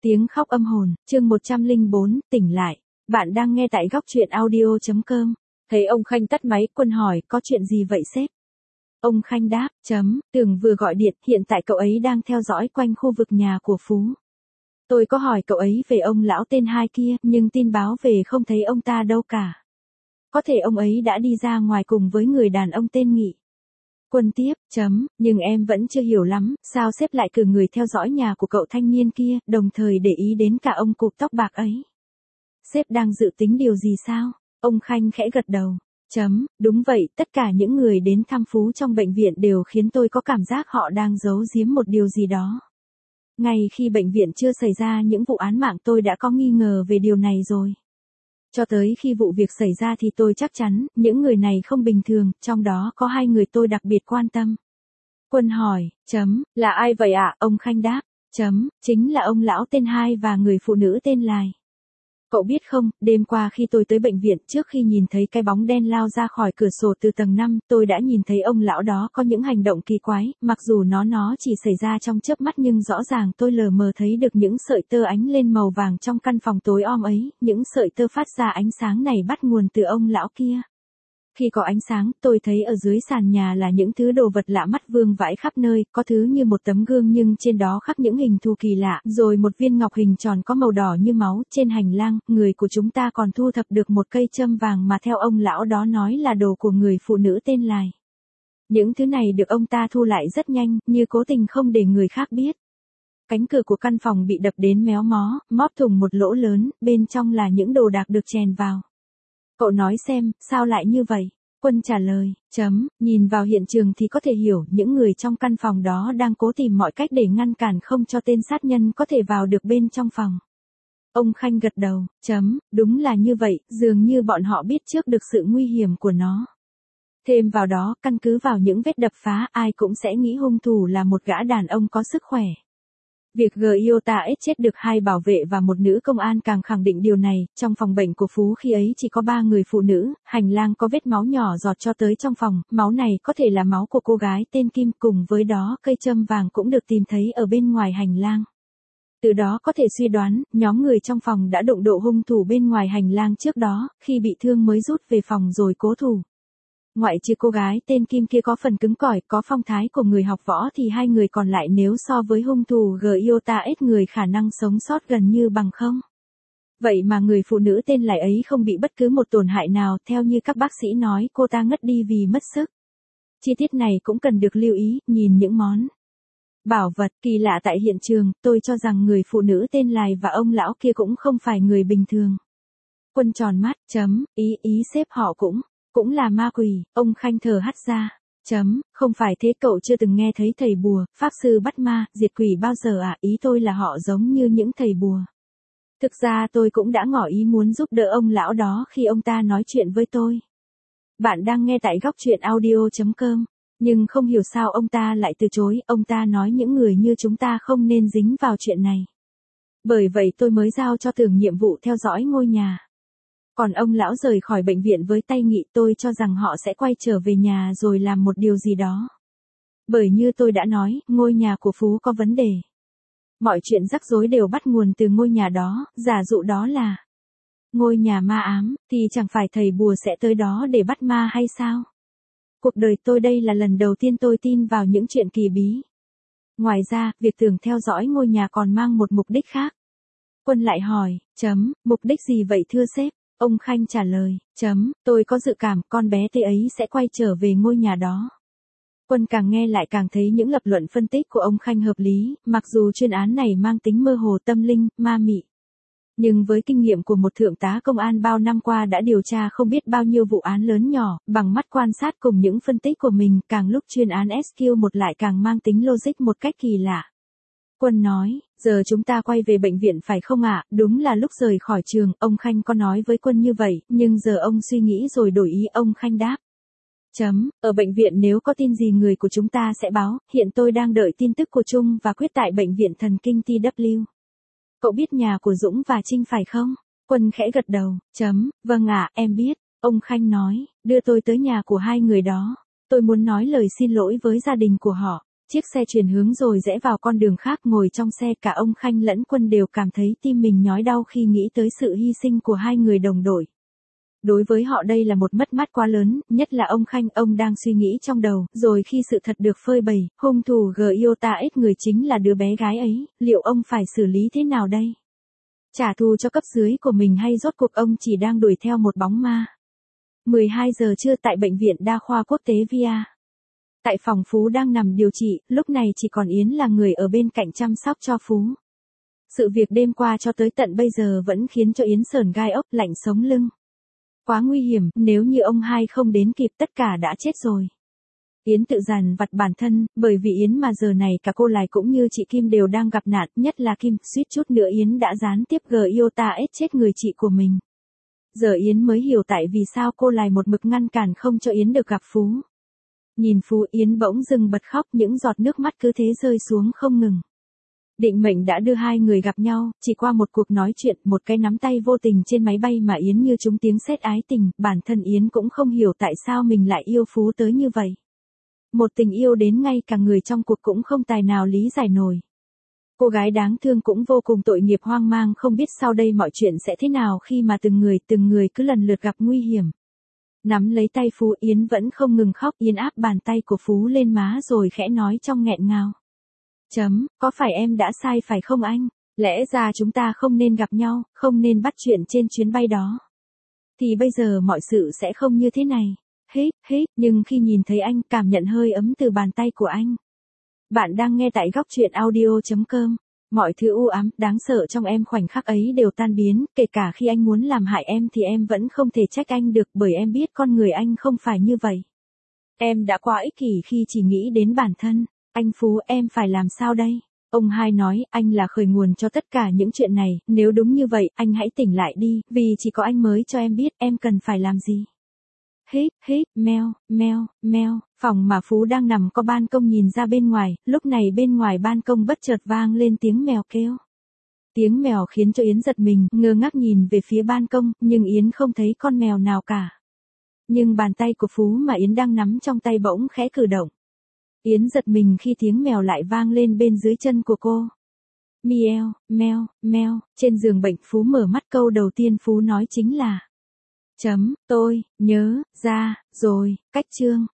Tiếng khóc âm hồn, chương 104, tỉnh lại. Bạn đang nghe tại góc truyện audio.com. Thấy ông Khanh tắt máy, Quân hỏi, có chuyện gì vậy sếp? Ông Khanh đáp, Tường vừa gọi điện, hiện tại cậu ấy đang theo dõi quanh khu vực nhà của Phú. Tôi có hỏi cậu ấy về ông lão tên Hai kia, nhưng tin báo về không thấy ông ta đâu cả. Có thể ông ấy đã đi ra ngoài cùng với người đàn ông tên Nghị. Quân tiếp, nhưng em vẫn chưa hiểu lắm, sao sếp lại cử người theo dõi nhà của cậu thanh niên kia, đồng thời để ý đến cả ông cụp tóc bạc ấy. Sếp đang dự tính điều gì sao? Ông Khanh khẽ gật đầu. Đúng vậy, tất cả những người đến thăm Phú trong bệnh viện đều khiến tôi có cảm giác họ đang giấu giếm một điều gì đó. Ngay khi bệnh viện chưa xảy ra những vụ án mạng tôi đã có nghi ngờ về điều này rồi. Cho tới khi vụ việc xảy ra thì tôi chắc chắn, những người này không bình thường, trong đó có hai người tôi đặc biệt quan tâm. Quân hỏi, là ai vậy ạ? Ông Khanh đáp, chính là ông lão tên Hai và người phụ nữ tên Lai. Cậu biết không, đêm qua khi tôi tới bệnh viện, trước khi nhìn thấy cái bóng đen lao ra khỏi cửa sổ từ tầng 5, tôi đã nhìn thấy ông lão đó có những hành động kỳ quái, mặc dù nó chỉ xảy ra trong chớp mắt nhưng rõ ràng tôi lờ mờ thấy được những sợi tơ ánh lên màu vàng trong căn phòng tối om ấy, những sợi tơ phát ra ánh sáng này bắt nguồn từ ông lão kia. Khi có ánh sáng, tôi thấy ở dưới sàn nhà là những thứ đồ vật lạ mắt vương vãi khắp nơi, có thứ như một tấm gương nhưng trên đó khắc những hình thù kỳ lạ, rồi một viên ngọc hình tròn có màu đỏ như máu. Trên hành lang, người của chúng ta còn thu thập được một cây châm vàng mà theo ông lão đó nói là đồ của người phụ nữ tên Lai. Những thứ này được ông ta thu lại rất nhanh, như cố tình không để người khác biết. Cánh cửa của căn phòng bị đập đến méo mó, móp thủng một lỗ lớn, bên trong là những đồ đạc được chèn vào. Cậu nói xem, sao lại như vậy? Quân trả lời, nhìn vào hiện trường thì có thể hiểu, những người trong căn phòng đó đang cố tìm mọi cách để ngăn cản không cho tên sát nhân có thể vào được bên trong phòng. Ông Khanh gật đầu, đúng là như vậy, dường như bọn họ biết trước được sự nguy hiểm của nó. Thêm vào đó, căn cứ vào những vết đập phá, ai cũng sẽ nghĩ hung thủ là một gã đàn ông có sức khỏe. Việc Giota S chết được 2 bảo vệ và một nữ công an càng khẳng định điều này. Trong phòng bệnh của Phú khi ấy chỉ có 3 người phụ nữ, hành lang có vết máu nhỏ giọt cho tới trong phòng, máu này có thể là máu của cô gái tên Kim, cùng với đó cây châm vàng cũng được tìm thấy ở bên ngoài hành lang. Từ đó có thể suy đoán, nhóm người trong phòng đã đụng độ hung thủ bên ngoài hành lang trước đó, khi bị thương mới rút về phòng rồi cố thủ. Ngoại trừ cô gái tên Kim kia có phần cứng cỏi, có phong thái của người học võ thì hai người còn lại nếu so với hung thủ Giota S người khả năng sống sót gần như bằng không. Vậy mà người phụ nữ tên Lai ấy không bị bất cứ một tổn hại nào, theo như các bác sĩ nói cô ta ngất đi vì mất sức. Chi tiết này cũng cần được lưu ý, nhìn những món bảo vật kỳ lạ tại hiện trường, tôi cho rằng người phụ nữ tên Lai và ông lão kia cũng không phải người bình thường. Quân tròn mắt, ý sếp họ cũng là ma quỷ. Ông Khanh thở hắt ra, không phải thế, cậu chưa từng nghe thấy thầy bùa, pháp sư bắt ma, diệt quỷ bao giờ à? Ý tôi là họ giống như những thầy bùa. Thực ra tôi cũng đã ngỏ ý muốn giúp đỡ ông lão đó khi ông ta nói chuyện với tôi. Bạn đang nghe tại góc truyện audio.com, nhưng không hiểu sao ông ta lại từ chối, ông ta nói những người như chúng ta không nên dính vào chuyện này. Bởi vậy tôi mới giao cho Tường nhiệm vụ theo dõi ngôi nhà. Còn ông lão rời khỏi bệnh viện với tay Nghị, tôi cho rằng họ sẽ quay trở về nhà rồi làm một điều gì đó. Bởi như tôi đã nói, ngôi nhà của Phú có vấn đề. Mọi chuyện rắc rối đều bắt nguồn từ ngôi nhà đó, giả dụ đó là ngôi nhà ma ám, thì chẳng phải thầy bùa sẽ tới đó để bắt ma hay sao? Cuộc đời tôi đây là lần đầu tiên tôi tin vào những chuyện kỳ bí. Ngoài ra, việc Tường theo dõi ngôi nhà còn mang một mục đích khác. Quân lại hỏi, mục đích gì vậy thưa sếp? Ông Khanh trả lời, tôi có dự cảm con bé tê ấy sẽ quay trở về ngôi nhà đó. Quân càng nghe lại càng thấy những lập luận phân tích của ông Khanh hợp lý, mặc dù chuyên án này mang tính mơ hồ tâm linh, ma mị. Nhưng với kinh nghiệm của một thượng tá công an bao năm qua đã điều tra không biết bao nhiêu vụ án lớn nhỏ, bằng mắt quan sát cùng những phân tích của mình, càng lúc chuyên án SQ1 lại càng mang tính logic một cách kỳ lạ. Quân nói, giờ chúng ta quay về bệnh viện phải không ạ? Đúng là lúc rời khỏi trường, ông Khanh có nói với Quân như vậy, nhưng giờ ông suy nghĩ rồi đổi ý. Ông Khanh đáp. Ở bệnh viện nếu có tin gì người của chúng ta sẽ báo, hiện tôi đang đợi tin tức của Trung và Quyết tại bệnh viện thần kinh TW. Cậu biết nhà của Dũng và Trinh phải không? Quân khẽ gật đầu, vâng ạ, em biết. Ông Khanh nói, đưa tôi tới nhà của hai người đó. Tôi muốn nói lời xin lỗi với gia đình của họ. Chiếc xe chuyển hướng rồi rẽ vào con đường khác, ngồi trong xe cả ông Khanh lẫn Quân đều cảm thấy tim mình nhói đau khi nghĩ tới sự hy sinh của hai người đồng đội. Đối với họ đây là một mất mát quá lớn, nhất là ông Khanh, ông đang suy nghĩ trong đầu, rồi khi sự thật được phơi bày, hung thủ Giota X người chính là đứa bé gái ấy, liệu ông phải xử lý thế nào đây? Trả thù cho cấp dưới của mình hay rốt cuộc ông chỉ đang đuổi theo một bóng ma? 12 giờ trưa tại Bệnh viện Đa khoa Quốc tế VIA. Tại phòng Phú đang nằm điều trị, lúc này chỉ còn Yến là người ở bên cạnh chăm sóc cho Phú. Sự việc đêm qua cho tới tận bây giờ vẫn khiến cho Yến sởn gai ốc, lạnh sống lưng. Quá nguy hiểm, nếu như ông hai không đến kịp tất cả đã chết rồi. Yến tự dằn vặt bản thân, bởi vì Yến mà giờ này cả cô Lài cũng như chị Kim đều đang gặp nạn, nhất là Kim, suýt chút nữa Yến đã gián tiếp Giota S chết người chị của mình. Giờ Yến mới hiểu tại vì sao cô Lài một mực ngăn cản không cho Yến được gặp Phú. Nhìn Phú, Yến bỗng dừng bật khóc, những giọt nước mắt cứ thế rơi xuống không ngừng. Định mệnh đã đưa hai người gặp nhau, chỉ qua một cuộc nói chuyện, một cái nắm tay vô tình trên máy bay mà Yến như trúng tiếng sét ái tình, bản thân Yến cũng không hiểu tại sao mình lại yêu Phú tới như vậy. Một tình yêu đến ngay cả người trong cuộc cũng không tài nào lý giải nổi. Cô gái đáng thương cũng vô cùng tội nghiệp, hoang mang không biết sau đây mọi chuyện sẽ thế nào khi mà từng người cứ lần lượt gặp nguy hiểm. Nắm lấy tay Phú, Yến vẫn không ngừng khóc, Yến áp bàn tay của Phú lên má rồi khẽ nói trong nghẹn ngào. Có phải em đã sai phải không anh? Lẽ ra chúng ta không nên gặp nhau, không nên bắt chuyện trên chuyến bay đó. Thì bây giờ mọi sự sẽ không như thế này. Nhưng khi nhìn thấy anh, cảm nhận hơi ấm từ bàn tay của anh. Bạn đang nghe tại góc truyện audio.com. Mọi thứ u ám, đáng sợ trong em khoảnh khắc ấy đều tan biến, kể cả khi anh muốn làm hại em thì em vẫn không thể trách anh được, bởi em biết con người anh không phải như vậy. Em đã quá ích kỷ khi chỉ nghĩ đến bản thân. Anh Phú, em phải làm sao đây? Ông hai nói, anh là khởi nguồn cho tất cả những chuyện này, nếu đúng như vậy, anh hãy tỉnh lại đi, vì chỉ có anh mới cho em biết em cần phải làm gì. Meo, phòng mà Phú đang nằm có ban công nhìn ra bên ngoài, lúc này bên ngoài ban công bất chợt vang lên tiếng mèo kêu. Tiếng mèo khiến cho Yến giật mình, ngơ ngác nhìn về phía ban công, nhưng Yến không thấy con mèo nào cả. Nhưng bàn tay của Phú mà Yến đang nắm trong tay bỗng khẽ cử động. Yến giật mình khi tiếng mèo lại vang lên bên dưới chân của cô. Meo, trên giường bệnh Phú mở mắt, câu đầu tiên Phú nói chính là tôi nhớ ra rồi, cách chương.